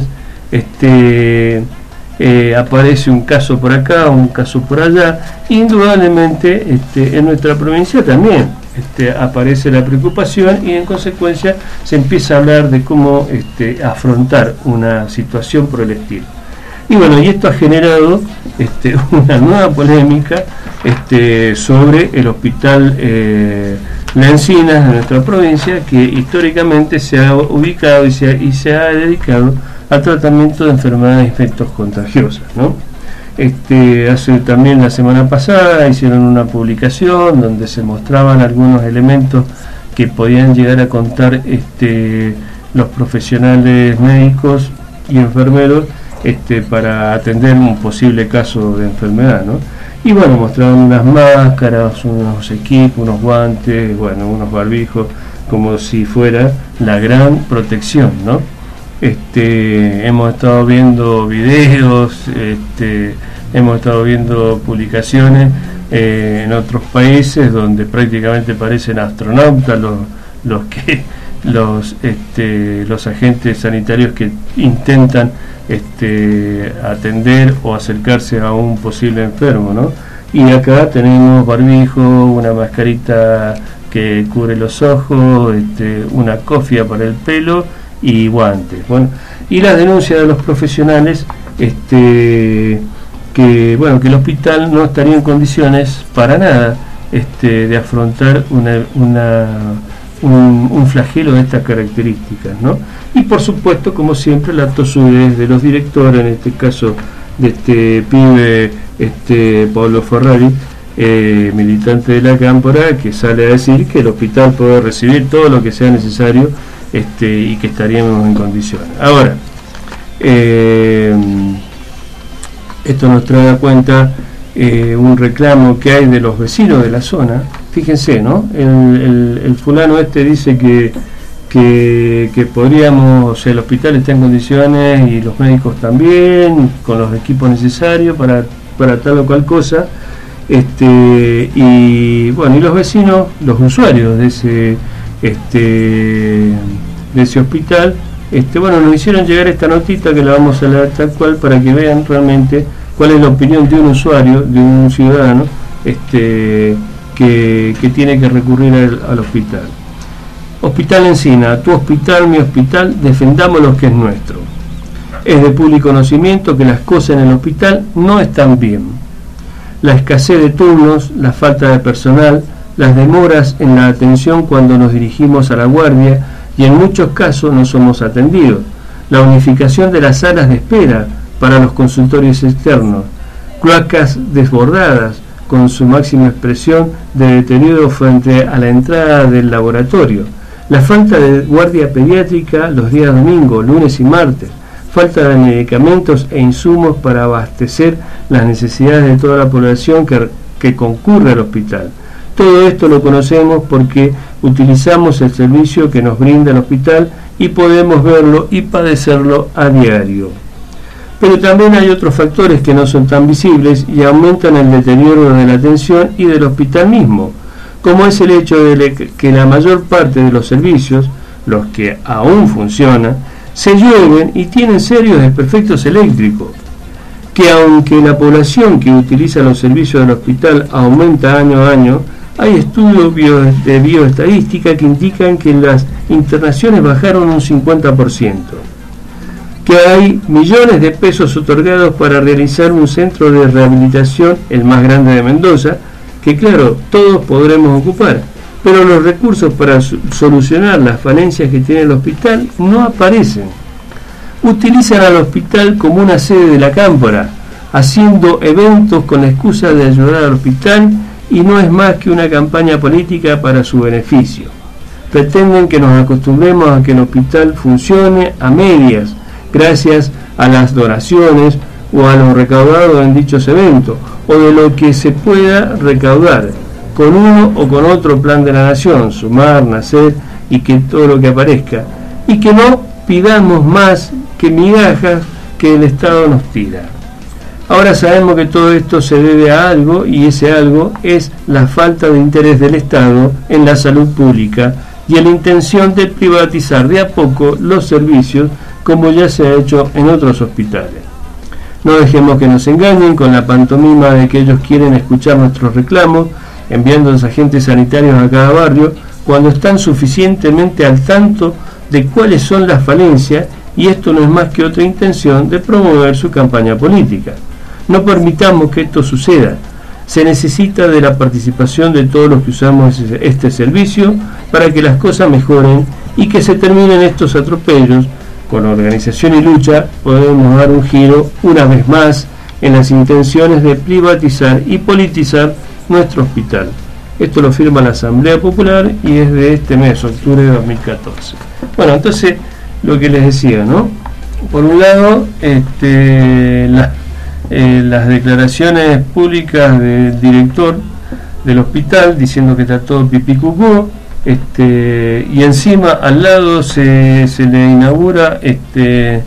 este, eh, aparece un caso por acá, un caso por allá, indudablemente este, en nuestra provincia también este, aparece la preocupación y en consecuencia se empieza a hablar de cómo este, afrontar una situación por el estilo. Y bueno, y esto ha generado este, una nueva polémica este, sobre el hospital eh, La Encinas de nuestra provincia, que históricamente se ha ubicado y se ha, y se ha dedicado al tratamiento de enfermedades e infectos contagiosas, ¿no? Este, hace también la semana pasada hicieron una publicación donde se mostraban algunos elementos que podían llegar a contar este, los profesionales médicos y enfermeros este, para atender un posible caso de enfermedad, ¿no? Y bueno, mostraban unas máscaras, unos equipos, unos guantes, bueno, unos barbijos, como si fuera la gran protección, ¿no? Este, hemos estado viendo videos, este, hemos estado viendo publicaciones eh, en otros países donde prácticamente parecen astronautas los, los que los este, los agentes sanitarios que intentan este, atender o acercarse a un posible enfermo, ¿no? Y acá tenemos barbijo, una mascarita que cubre los ojos, este, una cofia para el pelo y guantes. Bueno, y las denuncias de los profesionales este, que bueno que el hospital no estaría en condiciones para nada este, de afrontar una, una Un, un flagelo de estas características, ¿no? Y por supuesto, como siempre, la tosudez de los directores, en este caso de este pibe este Pablo Ferrari, eh, militante de la Cámpora, que sale a decir que el hospital puede recibir todo lo que sea necesario este, y que estaríamos en condiciones. Ahora, eh, esto nos trae a cuenta eh, un reclamo que hay de los vecinos de la zona. Fíjense, ¿no? El, el, el fulano este dice que, que, que podríamos, o sea, el hospital está en condiciones y los médicos también, con los equipos necesarios para, para tal o cual cosa, Este, y bueno, y los vecinos, los usuarios de ese, este, de ese hospital, este, bueno, nos hicieron llegar esta notita que la vamos a leer tal cual para que vean realmente cuál es la opinión de un usuario, de un ciudadano, este, que, que tiene que recurrir al, al hospital. Hospital Encina, tu hospital, mi hospital, defendamos lo que es nuestro. Es de público conocimiento que las cosas en el hospital no están bien. La escasez de turnos, la falta de personal, las demoras en la atención cuando nos dirigimos a la guardia y en muchos casos no somos atendidos. La unificación de las salas de espera para los consultorios externos. Cloacas desbordadas con su máxima expresión de deterioro frente a la entrada del laboratorio. La falta de guardia pediátrica los días domingo, lunes y martes. Falta de medicamentos e insumos para abastecer las necesidades de toda la población que, que concurre al hospital. Todo esto lo conocemos porque utilizamos el servicio que nos brinda el hospital y podemos verlo y padecerlo a diario. Pero también hay otros factores que no son tan visibles y aumentan el deterioro de la atención y del hospital mismo, como es el hecho de que la mayor parte de los servicios, los que aún funcionan, se llueven y tienen serios desperfectos eléctricos, que aunque la población que utiliza los servicios del hospital aumenta año a año, hay estudios bio, de bioestadística que indican que las internaciones bajaron un cincuenta por ciento, que hay millones de pesos otorgados para realizar un centro de rehabilitación, el más grande de Mendoza, que claro, todos podremos ocupar, pero los recursos para solucionar las falencias que tiene el hospital no aparecen. Utilizan al hospital como una sede de la cámpora, haciendo eventos con la excusa de ayudar al hospital y no es más que una campaña política para su beneficio. Pretenden que nos acostumbremos a que el hospital funcione a medias, gracias a las donaciones o a lo recaudado en dichos eventos, o de lo que se pueda recaudar, con uno o con otro plan de la nación, sumar, nacer y que todo lo que aparezca, y que no pidamos más que migajas que el Estado nos tira. Ahora sabemos que todo esto se debe a algo y ese algo es la falta de interés del Estado en la salud pública y en la intención de privatizar de a poco los servicios como ya se ha hecho en otros hospitales. No dejemos que nos engañen con la pantomima de que ellos quieren escuchar nuestros reclamos, enviando a los agentes sanitarios a cada barrio, cuando están suficientemente al tanto de cuáles son las falencias, y esto no es más que otra intención de promover su campaña política. No permitamos que esto suceda. Se necesita de la participación de todos los que usamos este servicio para que las cosas mejoren y que se terminen estos atropellos. Con organización y lucha podemos dar un giro una vez más en las intenciones de privatizar y politizar nuestro hospital. Esto lo firma la Asamblea Popular y es de este mes, octubre de dos mil catorce. Bueno, entonces, lo que les decía, ¿no? Por un lado, este, la, eh, las declaraciones públicas del director del hospital diciendo que está todo pipí cucú, este, y encima al lado se, se le inaugura este,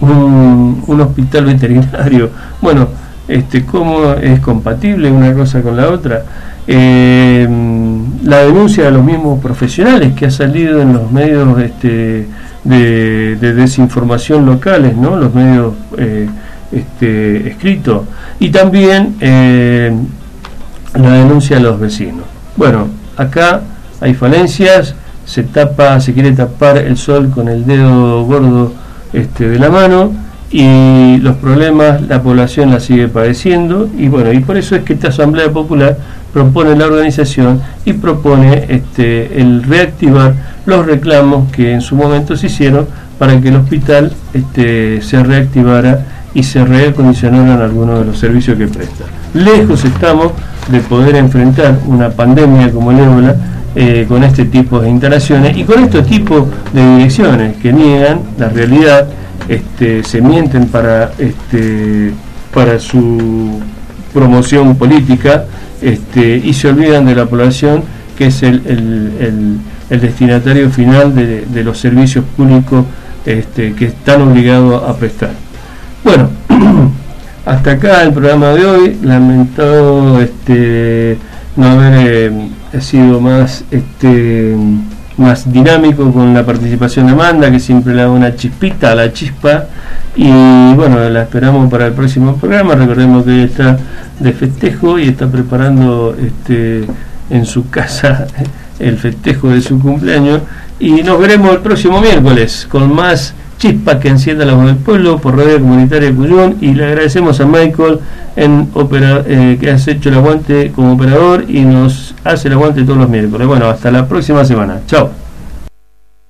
un, un hospital veterinario. Bueno, este, ¿cómo es compatible una cosa con la otra? Eh, la denuncia de los mismos profesionales que ha salido en los medios este, de, de desinformación locales, ¿no? Los medios eh, este, escritos, y también eh, la denuncia de los vecinos. Bueno, acá hay falencias, se tapa, se quiere tapar el sol con el dedo gordo este, de la mano, y los problemas la población la sigue padeciendo, y bueno, y por eso es que esta Asamblea Popular propone la organización y propone este, el reactivar los reclamos que en su momento se hicieron para que el hospital este, se reactivara y se reacondicionaran algunos de los servicios que presta. Lejos estamos de poder enfrentar una pandemia como el ébola eh, con este tipo de instalaciones y con estos tipos de direcciones que niegan la realidad, este, se mienten para, este, para su promoción política, este, y se olvidan de la población, que es el, el, el, el destinatario final de, de los servicios públicos este, que están obligados a prestar. Bueno, hasta acá el programa de hoy. Lamento este, no haber eh, sido más este, más dinámico con la participación de Amanda, que siempre le da una chispita a la chispa, y bueno, la esperamos para el próximo programa. Recordemos que hoy está de festejo y está preparando este, en su casa el festejo de su cumpleaños, y nos veremos el próximo miércoles con más chispa que encienda la voz del pueblo por Radio Comunitaria Cuyún, y le agradecemos a Michael en opera, eh, que has hecho el aguante como operador y nos hace el aguante todos los miércoles. Bueno, hasta la próxima semana. Chao.